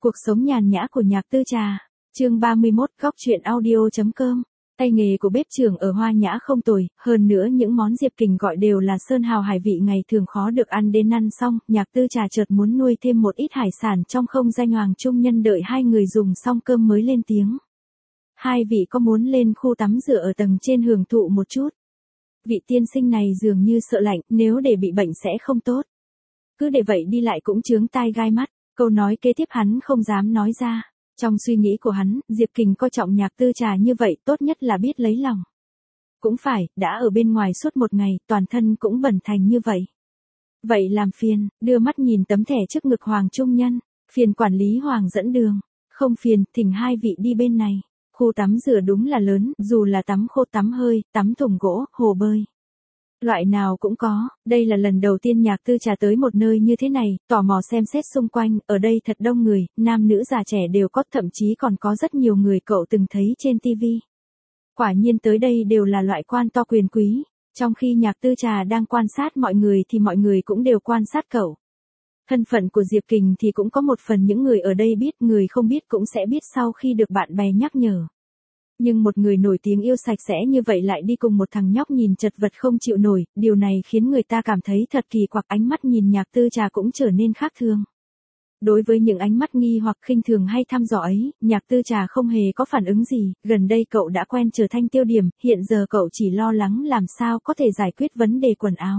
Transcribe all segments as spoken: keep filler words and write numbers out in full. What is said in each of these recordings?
Cuộc sống nhàn nhã của Nhạc Tư Trà. Chương ba mươi mốt, góc truyện audio.com. Tay nghề của bếp trưởng ở Hoa Nhã không tồi, hơn nữa những món Diệp Kình gọi đều là sơn hào hải vị ngày thường khó được ăn đến ăn xong, Nhạc Tư Trà chợt muốn nuôi thêm một ít hải sản trong không gian. Hoàng Trung Nhân đợi hai người dùng xong cơm mới lên tiếng. Hai vị có muốn lên khu tắm rửa ở tầng trên hưởng thụ một chút? Vị tiên sinh này dường như sợ lạnh, nếu để bị bệnh sẽ không tốt. Cứ để vậy đi lại cũng chướng tai gai mắt. Câu nói kế tiếp hắn không dám nói ra. Trong suy nghĩ của hắn, Diệp Kình coi trọng Nhạc Tư Trà như vậy tốt nhất là biết lấy lòng. Cũng phải, đã ở bên ngoài suốt một ngày, toàn thân cũng bẩn thành như vậy. Vậy làm phiền, đưa mắt nhìn tấm thẻ trước ngực Hoàng Trung Nhân. Phiền quản lý Hoàng dẫn đường. Không phiền, thỉnh hai vị đi bên này. Khu tắm rửa đúng là lớn, dù là tắm khô tắm hơi, tắm thùng gỗ, hồ bơi. Loại nào cũng có, đây là lần đầu tiên Nhạc Tư Trà tới một nơi như thế này, tò mò xem xét xung quanh, ở đây thật đông người, nam nữ già trẻ đều có, thậm chí còn có rất nhiều người cậu từng thấy trên tivi. Quả nhiên tới đây đều là loại quan to quyền quý, trong khi Nhạc Tư Trà đang quan sát mọi người thì mọi người cũng đều quan sát cậu. Thân phận của Diệp Kình thì cũng có một phần những người ở đây biết, người không biết cũng sẽ biết sau khi được bạn bè nhắc nhở. Nhưng một người nổi tiếng yêu sạch sẽ như vậy lại đi cùng một thằng nhóc nhìn chật vật không chịu nổi, điều này khiến người ta cảm thấy thật kỳ quặc. Ánh mắt nhìn Nhạc Tư Trà cũng trở nên khác thường. Đối với những ánh mắt nghi hoặc khinh thường hay thăm dò ấy, Nhạc Tư Trà không hề có phản ứng gì, gần đây cậu đã quen trở thành tiêu điểm, hiện giờ cậu chỉ lo lắng làm sao có thể giải quyết vấn đề quần áo.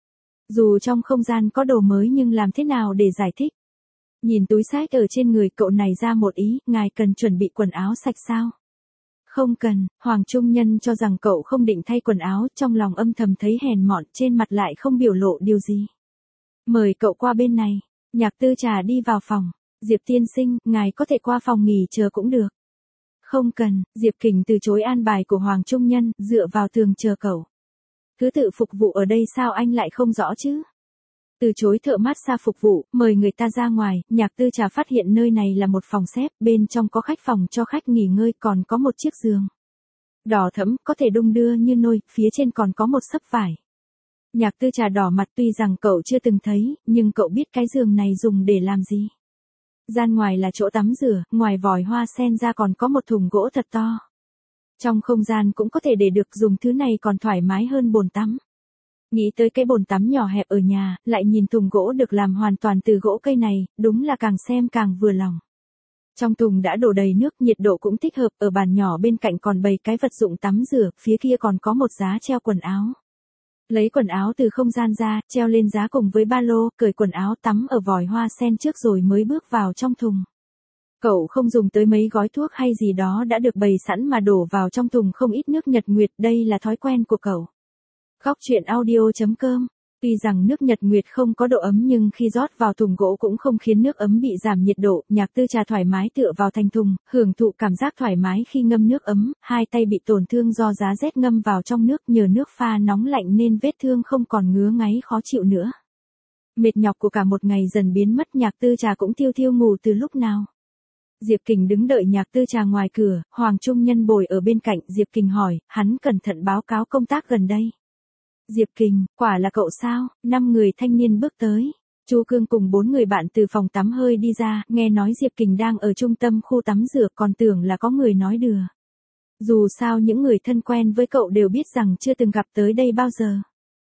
Dù trong không gian có đồ mới nhưng làm thế nào để giải thích? Nhìn túi xách ở trên người cậu này ra một ý, ngài cần chuẩn bị quần áo sạch sao? Không cần, Hoàng Trung Nhân cho rằng cậu không định thay quần áo, trong lòng âm thầm thấy hèn mọn, trên mặt lại không biểu lộ điều gì. Mời cậu qua bên này. Nhạc Tư Trà đi vào phòng. Diệp tiên sinh, ngài có thể qua phòng nghỉ chờ cũng được. Không cần, Diệp Kình từ chối an bài của Hoàng Trung Nhân, dựa vào tường chờ cậu. Thứ tự phục vụ ở đây sao anh lại không rõ chứ? Từ chối thợ massage phục vụ, mời người ta ra ngoài. Nhạc Tư Trà phát hiện nơi này là một phòng xếp, bên trong có khách phòng cho khách nghỉ ngơi, còn có một chiếc giường đỏ thẫm, có thể đung đưa như nôi, phía trên còn có một xấp vải. Nhạc Tư Trà đỏ mặt, tuy rằng cậu chưa từng thấy, nhưng cậu biết cái giường này dùng để làm gì. Gian ngoài là chỗ tắm rửa, ngoài vòi hoa sen ra còn có một thùng gỗ thật to. Trong không gian cũng có thể để được dùng thứ này còn thoải mái hơn bồn tắm. Nghĩ tới cái bồn tắm nhỏ hẹp ở nhà, lại nhìn thùng gỗ được làm hoàn toàn từ gỗ cây này, đúng là càng xem càng vừa lòng. Trong thùng đã đổ đầy nước, nhiệt độ cũng thích hợp, ở bàn nhỏ bên cạnh còn bày cái vật dụng tắm rửa, phía kia còn có một giá treo quần áo. Lấy quần áo từ không gian ra, treo lên giá cùng với ba lô, cởi quần áo tắm ở vòi hoa sen trước rồi mới bước vào trong thùng. Cậu không dùng tới mấy gói thuốc hay gì đó đã được bày sẵn mà đổ vào trong thùng không ít nước Nhật Nguyệt, đây là thói quen của cậu. Góc truyện audio.com. Tuy rằng nước Nhật Nguyệt không có độ ấm nhưng khi rót vào thùng gỗ cũng không khiến nước ấm bị giảm nhiệt độ. Nhạc Tư Trà thoải mái tựa vào thành thùng, hưởng thụ cảm giác thoải mái khi ngâm nước ấm, hai tay bị tổn thương do giá rét ngâm vào trong nước, nhờ nước pha nóng lạnh nên vết thương không còn ngứa ngáy khó chịu nữa. Mệt nhọc của cả một ngày dần biến mất, Nhạc Tư Trà cũng thiêu thiêu ngủ từ lúc nào. Diệp Kình đứng đợi Nhạc Tư Trà ngoài cửa, Hoàng Trung Nhân bồi ở bên cạnh. Diệp Kình hỏi, hắn cẩn thận báo cáo công tác gần đây. Diệp Kình, quả là cậu sao? Năm người thanh niên bước tới. Chu Cương cùng bốn người bạn từ phòng tắm hơi đi ra, nghe nói Diệp Kình đang ở trung tâm khu tắm rửa, còn tưởng là có người nói đùa. Dù sao những người thân quen với cậu đều biết rằng chưa từng gặp tới đây bao giờ.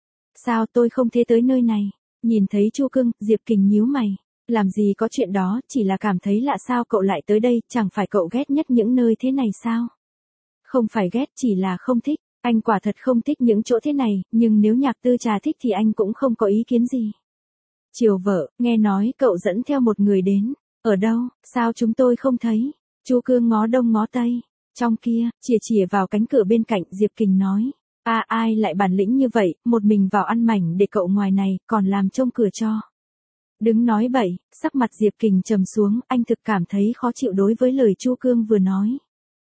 Sao tôi không thế tới nơi này? Nhìn thấy Chu Cương, Diệp Kình nhíu mày. Làm gì có chuyện đó, chỉ là cảm thấy lạ sao cậu lại tới đây, chẳng phải cậu ghét nhất những nơi thế này sao? Không phải ghét, chỉ là không thích. Anh quả thật không thích những chỗ thế này, nhưng nếu Nhạc Tư Trà thích thì anh cũng không có ý kiến gì. Chiều vợ, nghe nói cậu dẫn theo một người đến. Ở đâu, sao chúng tôi không thấy? Chu Cương ngó đông ngó tây. Trong kia, chìa chìa vào cánh cửa bên cạnh, Diệp Kình nói. À, ai lại bản lĩnh như vậy, một mình vào ăn mảnh để cậu ngoài này, còn làm trông cửa cho. Đừng nói bậy, sắc mặt Diệp Kình trầm xuống, anh thực cảm thấy khó chịu đối với lời Chu Cương vừa nói.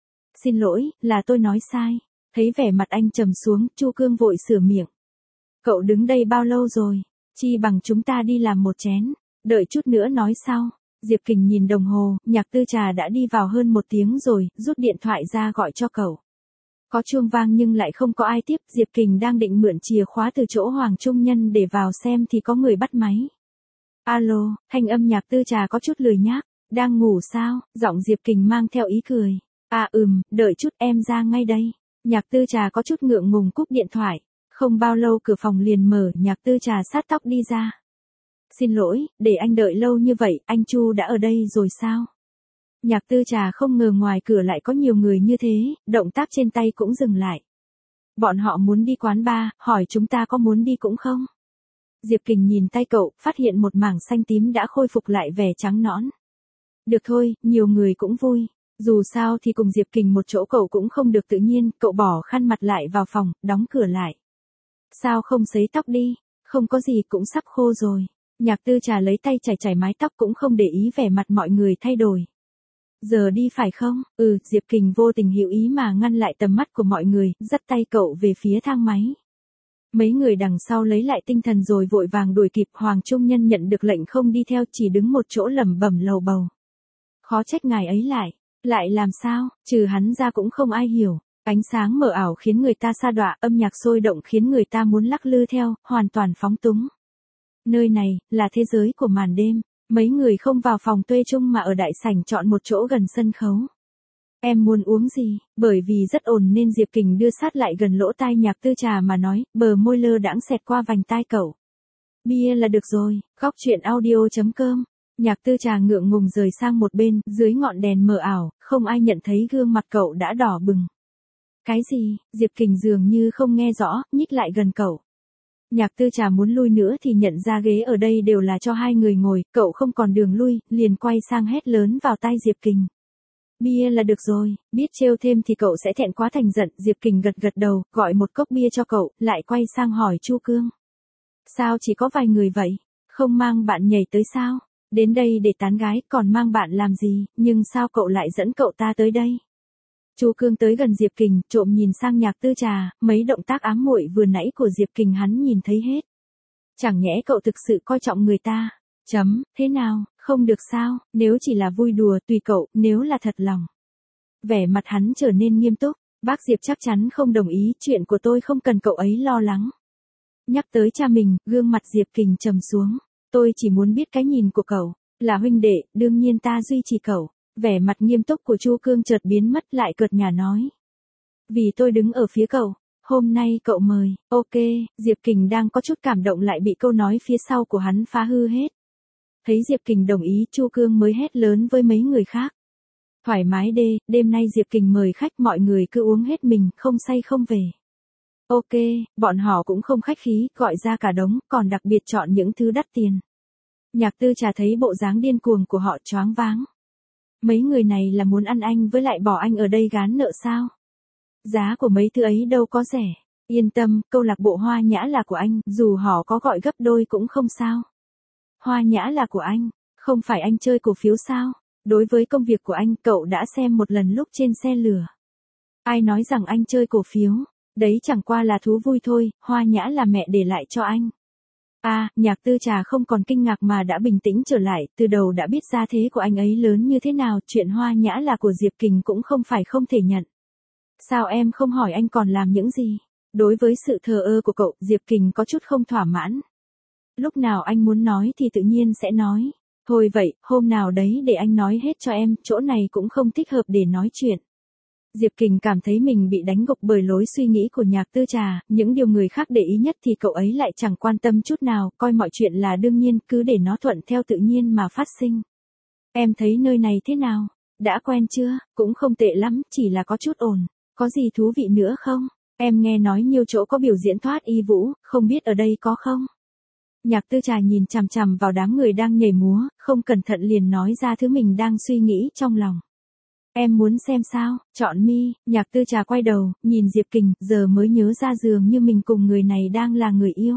Xin lỗi, là tôi nói sai. Thấy vẻ mặt anh trầm xuống, Chu Cương vội sửa miệng. Cậu đứng đây bao lâu rồi? Chi bằng chúng ta đi làm một chén, đợi chút nữa nói sau. Diệp Kình nhìn đồng hồ, Nhạc Tư Trà đã đi vào hơn một tiếng rồi, rút điện thoại ra gọi cho cậu. Có chuông vang nhưng lại không có ai tiếp, Diệp Kình đang định mượn chìa khóa từ chỗ Hoàng Trung Nhân để vào xem thì có người bắt máy. Alo, thanh âm Nhạc Tư Trà có chút lười nhác. Đang ngủ sao? Giọng Diệp Kình mang theo ý cười. À ừm, đợi chút em ra ngay đây. Nhạc Tư Trà có chút ngượng ngùng cúp điện thoại. Không bao lâu cửa phòng liền mở, Nhạc Tư Trà sát tóc đi ra. Xin lỗi, để anh đợi lâu như vậy, anh Chu đã ở đây rồi sao? Nhạc Tư Trà không ngờ ngoài cửa lại có nhiều người như thế, động tác trên tay cũng dừng lại. Bọn họ muốn đi quán bar, hỏi chúng ta có muốn đi cũng không? Diệp Kình nhìn tay cậu, phát hiện một mảng xanh tím đã khôi phục lại vẻ trắng nõn. Được thôi, nhiều người cũng vui. Dù sao thì cùng Diệp Kình một chỗ cậu cũng không được tự nhiên, cậu bỏ khăn mặt lại vào phòng, đóng cửa lại. Sao không sấy tóc đi? Không có gì, cũng sắp khô rồi. Nhạc Tư Trà lấy tay chải chải mái tóc cũng không để ý vẻ mặt mọi người thay đổi. Giờ đi phải không? Ừ, Diệp Kình vô tình hữu ý mà ngăn lại tầm mắt của mọi người, dắt tay cậu về phía thang máy. Mấy người đằng sau lấy lại tinh thần rồi vội vàng đuổi kịp. Hoàng Trung Nhân nhận được lệnh không đi theo, chỉ đứng một chỗ lẩm bẩm lầu bầu. Khó trách ngài ấy lại, lại làm sao, trừ hắn ra cũng không ai hiểu. Ánh sáng mờ ảo khiến người ta sa đọa, âm nhạc sôi động khiến người ta muốn lắc lư theo, hoàn toàn phóng túng. Nơi này, là thế giới của màn đêm. Mấy người không vào phòng thuê chung mà ở đại sảnh chọn một chỗ gần sân khấu. Em muốn uống gì? Bởi vì rất ồn nên Diệp Kình đưa sát lại gần lỗ tai Nhạc Tư Trà mà nói, bờ môi lơ đãng xẹt qua vành tai cậu. Bia là được rồi, góc chuyện audio chấm com. Nhạc Tư Trà ngượng ngùng rời sang một bên, dưới ngọn đèn mờ ảo, không ai nhận thấy gương mặt cậu đã đỏ bừng. Cái gì? Diệp Kình dường như không nghe rõ, nhích lại gần cậu. Nhạc Tư Trà muốn lui nữa thì nhận ra ghế ở đây đều là cho hai người ngồi, cậu không còn đường lui, liền quay sang hét lớn vào tai Diệp Kình. Bia là được rồi, biết trêu thêm thì cậu sẽ thẹn quá thành giận. Diệp Kình gật gật đầu, gọi một cốc bia cho cậu, lại quay sang hỏi Chu Cương. Sao chỉ có vài người vậy? Không mang bạn nhảy tới sao? Đến đây để tán gái, còn mang bạn làm gì, nhưng sao cậu lại dẫn cậu ta tới đây? Chu Cương tới gần Diệp Kình, trộm nhìn sang Nhạc Tư Trà, mấy động tác ám muội vừa nãy của Diệp Kình hắn nhìn thấy hết. Chẳng nhẽ cậu thực sự coi trọng người ta? Chấm, thế nào, không được sao, nếu chỉ là vui đùa tùy cậu, nếu là thật lòng. Vẻ mặt hắn trở nên nghiêm túc, bác Diệp chắc chắn không đồng ý, chuyện của tôi không cần cậu ấy lo lắng. Nhắc tới cha mình, gương mặt Diệp Kình trầm xuống. Tôi chỉ muốn biết cái nhìn của cậu, là huynh đệ, đương nhiên ta duy trì cậu. Vẻ mặt nghiêm túc của Chu Cương chợt biến mất, lại cợt nhả nói. Vì tôi đứng ở phía cậu, hôm nay cậu mời, ok, Diệp Kình đang có chút cảm động lại bị câu nói phía sau của hắn phá hư hết. Thấy Diệp Kình đồng ý, Chu Cương mới hét lớn với mấy người khác. Thoải mái đê, đêm nay Diệp Kình mời khách, mọi người cứ uống hết mình, không say không về. Ok, bọn họ cũng không khách khí, gọi ra cả đống, còn đặc biệt chọn những thứ đắt tiền. Nhạc Tư Trà thấy bộ dáng điên cuồng của họ choáng váng. Mấy người này là muốn ăn anh với lại bỏ anh ở đây gán nợ sao? Giá của mấy thứ ấy đâu có rẻ. Yên tâm, câu lạc bộ Hoa Nhã là của anh, dù họ có gọi gấp đôi cũng không sao. Hoa Nhã là của anh, không phải anh chơi cổ phiếu sao? Đối với công việc của anh, cậu đã xem một lần lúc trên xe lửa. Ai nói rằng anh chơi cổ phiếu? Đấy chẳng qua là thú vui thôi, Hoa Nhã là mẹ để lại cho anh. À, Nhạc Tư Trà không còn kinh ngạc mà đã bình tĩnh trở lại, từ đầu đã biết gia thế của anh ấy lớn như thế nào, chuyện Hoa Nhã là của Diệp Kình cũng không phải không thể nhận. Sao em không hỏi anh còn làm những gì? Đối với sự thờ ơ của cậu, Diệp Kình có chút không thỏa mãn. Lúc nào anh muốn nói thì tự nhiên sẽ nói. Thôi vậy, hôm nào đấy để anh nói hết cho em, chỗ này cũng không thích hợp để nói chuyện. Diệp Kình cảm thấy mình bị đánh gục bởi lối suy nghĩ của Nhạc Tư Trà, những điều người khác để ý nhất thì cậu ấy lại chẳng quan tâm chút nào, coi mọi chuyện là đương nhiên, cứ để nó thuận theo tự nhiên mà phát sinh. Em thấy nơi này thế nào? Đã quen chưa? Cũng không tệ lắm, chỉ là có chút ồn. Có gì thú vị nữa không? Em nghe nói nhiều chỗ có biểu diễn thoát y vũ, không biết ở đây có không? Nhạc Tư Trà nhìn chằm chằm vào đám người đang nhảy múa, không cẩn thận liền nói ra thứ mình đang suy nghĩ trong lòng. Em muốn xem sao? Chọn mi. Nhạc Tư Trà quay đầu, nhìn Diệp Kình, giờ mới nhớ ra dường như mình cùng người này đang là người yêu.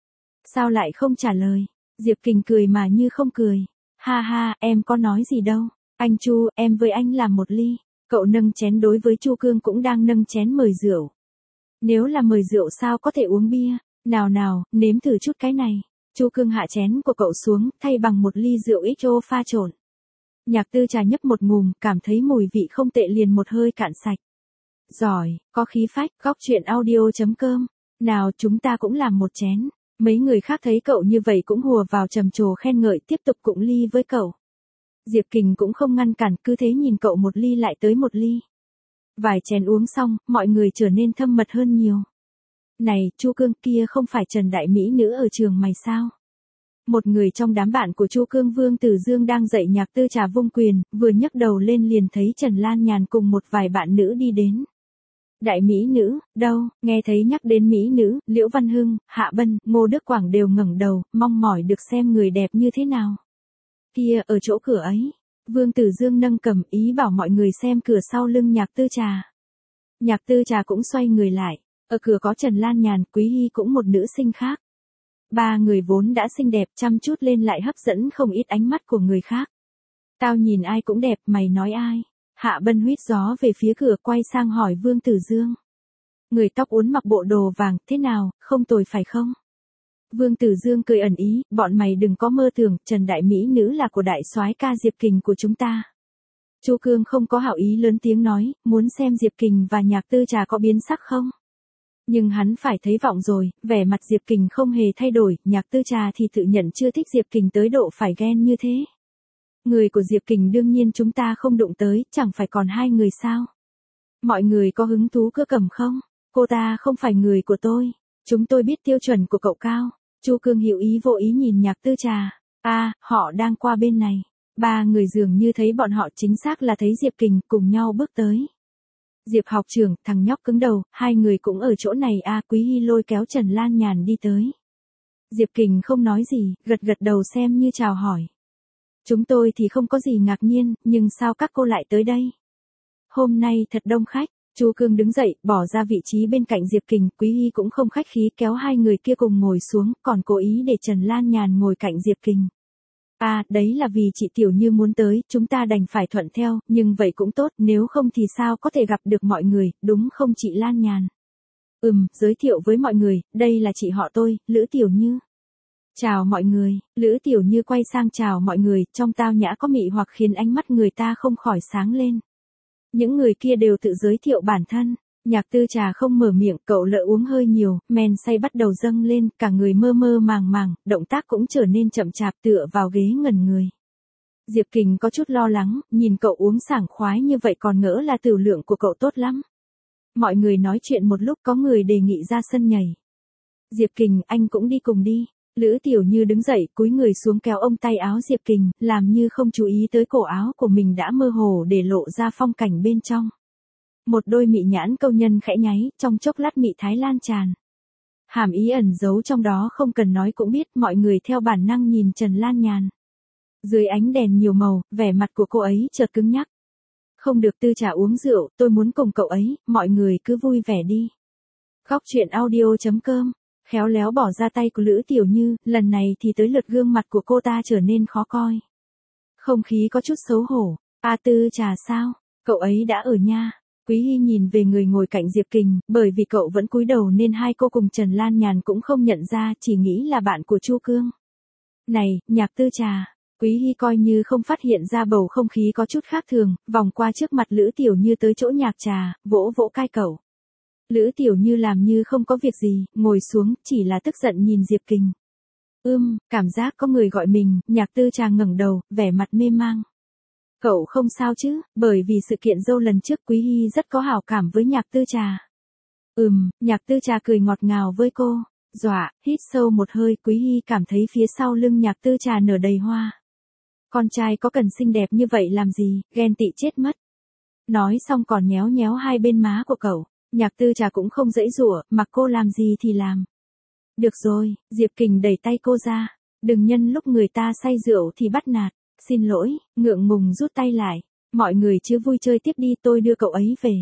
Sao lại không trả lời? Diệp Kình cười mà như không cười. Ha ha, em có nói gì đâu. Anh Chu, em với anh làm một ly. Cậu nâng chén đối với Chu Cương cũng đang nâng chén mời rượu. Nếu là mời rượu sao có thể uống bia? Nào nào, nếm thử chút cái này. Chu Cương hạ chén của cậu xuống, thay bằng một ly rượu ích ô pha trộn. Nhạc Tư Trà nhấp một ngụm, cảm thấy mùi vị không tệ liền một hơi cạn sạch. Giỏi, có khí phách, góc chuyện audio chấm com. Nào chúng ta cũng làm một chén. Mấy người khác thấy cậu như vậy cũng hùa vào trầm trồ khen ngợi, tiếp tục cụng ly với cậu. Diệp Kình cũng không ngăn cản, cứ thế nhìn cậu một ly lại tới một ly. Vài chén uống xong, mọi người trở nên thâm mật hơn nhiều. Này, Chu Cương, kia không phải Trần đại mỹ nữ ở trường mày sao? Một người trong đám bạn của Chu Cương, Vương Tử Dương đang dạy Nhạc Tư Trà vung quyền, vừa nhấc đầu lên liền thấy Trần Lan Nhàn cùng một vài bạn nữ đi đến. Đại mỹ nữ, đâu, nghe thấy nhắc đến mỹ nữ, Liễu Văn Hưng, Hạ Bân, Ngô Đức Quảng đều ngẩng đầu, mong mỏi được xem người đẹp như thế nào. Kia, ở chỗ cửa ấy. Vương Tử Dương nâng cầm, ý bảo mọi người xem cửa sau lưng Nhạc Tư Trà. Nhạc Tư Trà cũng xoay người lại. Ở cửa có Trần Lan Nhàn, Quý Hy cũng một nữ sinh khác. Ba người vốn đã xinh đẹp, chăm chút lên lại hấp dẫn không ít ánh mắt của người khác. Tao nhìn ai cũng đẹp, mày nói ai? Hạ Bân huýt gió về phía cửa, quay sang hỏi Vương Tử Dương. Người tóc uốn mặc bộ đồ vàng, thế nào, không tồi phải không? Vương Tử Dương cười ẩn ý, bọn mày đừng có mơ tưởng, Trần đại mỹ nữ là của đại soái ca Diệp Kình của chúng ta. Chu Cương không có hảo ý lớn tiếng nói, muốn xem Diệp Kình và Nhạc Tư Trà có biến sắc không? Nhưng hắn phải thấy vọng rồi, vẻ mặt Diệp Kình không hề thay đổi, Nhạc Tư Trà thì tự nhận chưa thích Diệp Kình tới độ phải ghen như thế. Người của Diệp Kình đương nhiên chúng ta không đụng tới, chẳng phải còn hai người sao? Mọi người có hứng thú cứ cầm không? Cô ta không phải người của tôi. Chúng tôi biết tiêu chuẩn của cậu cao. Chu Cương hiểu ý vô ý nhìn Nhạc Tư Trà. À, họ đang qua bên này. Ba người dường như thấy bọn họ, chính xác là thấy Diệp Kình, cùng nhau bước tới. Diệp học trưởng, thằng nhóc cứng đầu, hai người cũng ở chỗ này à? Quý Hy lôi kéo Trần Lan Nhàn đi tới. Diệp Kình không nói gì, gật gật đầu xem như chào hỏi. Chúng tôi thì không có gì ngạc nhiên, nhưng sao các cô lại tới đây? Hôm nay thật đông khách. Chu Cương đứng dậy, bỏ ra vị trí bên cạnh Diệp Kình, Quý Hy cũng không khách khí kéo hai người kia cùng ngồi xuống, còn cố ý để Trần Lan Nhàn ngồi cạnh Diệp Kình. À, đấy là vì chị Tiểu Như muốn tới, chúng ta đành phải thuận theo, nhưng vậy cũng tốt, nếu không thì sao có thể gặp được mọi người, đúng không chị Lan Nhàn? Ừm, giới thiệu với mọi người, đây là chị họ tôi, Lữ Tiểu Như. Chào mọi người, Lữ Tiểu Như quay sang chào mọi người, trong tao nhã có mị hoặc khiến ánh mắt người ta không khỏi sáng lên. Những người kia đều tự giới thiệu bản thân. Nhạc Tư Trà không mở miệng, cậu lỡ uống hơi nhiều, men say bắt đầu dâng lên, cả người mơ mơ màng màng, động tác cũng trở nên chậm chạp, tựa vào ghế ngẩn người. Diệp Kình có chút lo lắng, nhìn cậu uống sảng khoái như vậy còn ngỡ là tửu lượng của cậu tốt lắm. Mọi người nói chuyện một lúc, có người đề nghị ra sân nhảy. Diệp Kình, anh cũng đi cùng đi. Lữ Tiểu Như đứng dậy, cúi người xuống kéo ống tay áo Diệp Kình, làm như không chú ý tới cổ áo của mình đã mơ hồ để lộ ra phong cảnh bên trong. Một đôi mị nhãn câu nhân khẽ nháy, trong chốc lát mị thái lan tràn. Hàm ý ẩn giấu trong đó không cần nói cũng biết, mọi người theo bản năng nhìn Trần Lan Nhàn. Dưới ánh đèn nhiều màu, vẻ mặt của cô ấy chợt cứng nhắc. Không được Tư Trà uống rượu, tôi muốn cùng cậu ấy, mọi người cứ vui vẻ đi. Góc truyện audio chấm com. Khéo léo bỏ ra tay của Lữ Tiểu Như, lần này thì tới lượt gương mặt của cô ta trở nên khó coi. Không khí có chút xấu hổ. A Tư Trà sao? Cậu ấy đã ở nha. Quý Hy nhìn về người ngồi cạnh Diệp Kình, bởi vì cậu vẫn cúi đầu nên hai cô cùng Trần Lan Nhàn cũng không nhận ra, chỉ nghĩ là bạn của Chu Cương. Này, Nhạc Tư Trà. Quý Hy coi như không phát hiện ra bầu không khí có chút khác thường, vòng qua trước mặt Lữ Tiểu Như tới chỗ Nhạc Trà, vỗ vỗ cai cậu. Lữ Tiểu Như làm như không có việc gì, ngồi xuống, chỉ là tức giận nhìn Diệp Kình. Ưm, cảm giác có người gọi mình, Nhạc Tư Trà ngẩng đầu, vẻ mặt mê mang. Cậu không sao chứ, bởi vì sự kiện dâu lần trước Quý Hy rất có hảo cảm với Nhạc Tư Trà. Ừm, Nhạc Tư Trà cười ngọt ngào với cô. Dọa, hít sâu một hơi, Quý Hy cảm thấy phía sau lưng Nhạc Tư Trà nở đầy hoa. Con trai có cần xinh đẹp như vậy làm gì, ghen tị chết mất. Nói xong còn nhéo nhéo hai bên má của cậu. Nhạc Tư Trà cũng không dãy dụa, mặc cô làm gì thì làm. Được rồi, Diệp Kình đẩy tay cô ra. Đừng nhân lúc người ta say rượu thì bắt nạt. Xin lỗi, ngượng ngùng rút tay lại. Mọi người chứ vui chơi tiếp đi, tôi đưa cậu ấy về.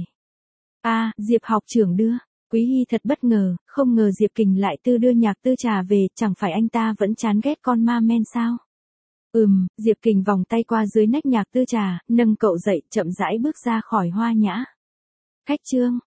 À, Diệp học trưởng đưa. Quý Hy thật bất ngờ, không ngờ Diệp Kình lại tư đưa Nhạc Tư Trà về, chẳng phải anh ta vẫn chán ghét con ma men sao? Ừm, Diệp Kình vòng tay qua dưới nách Nhạc Tư Trà, nâng cậu dậy, chậm rãi bước ra khỏi hoa nhã. Khách trương.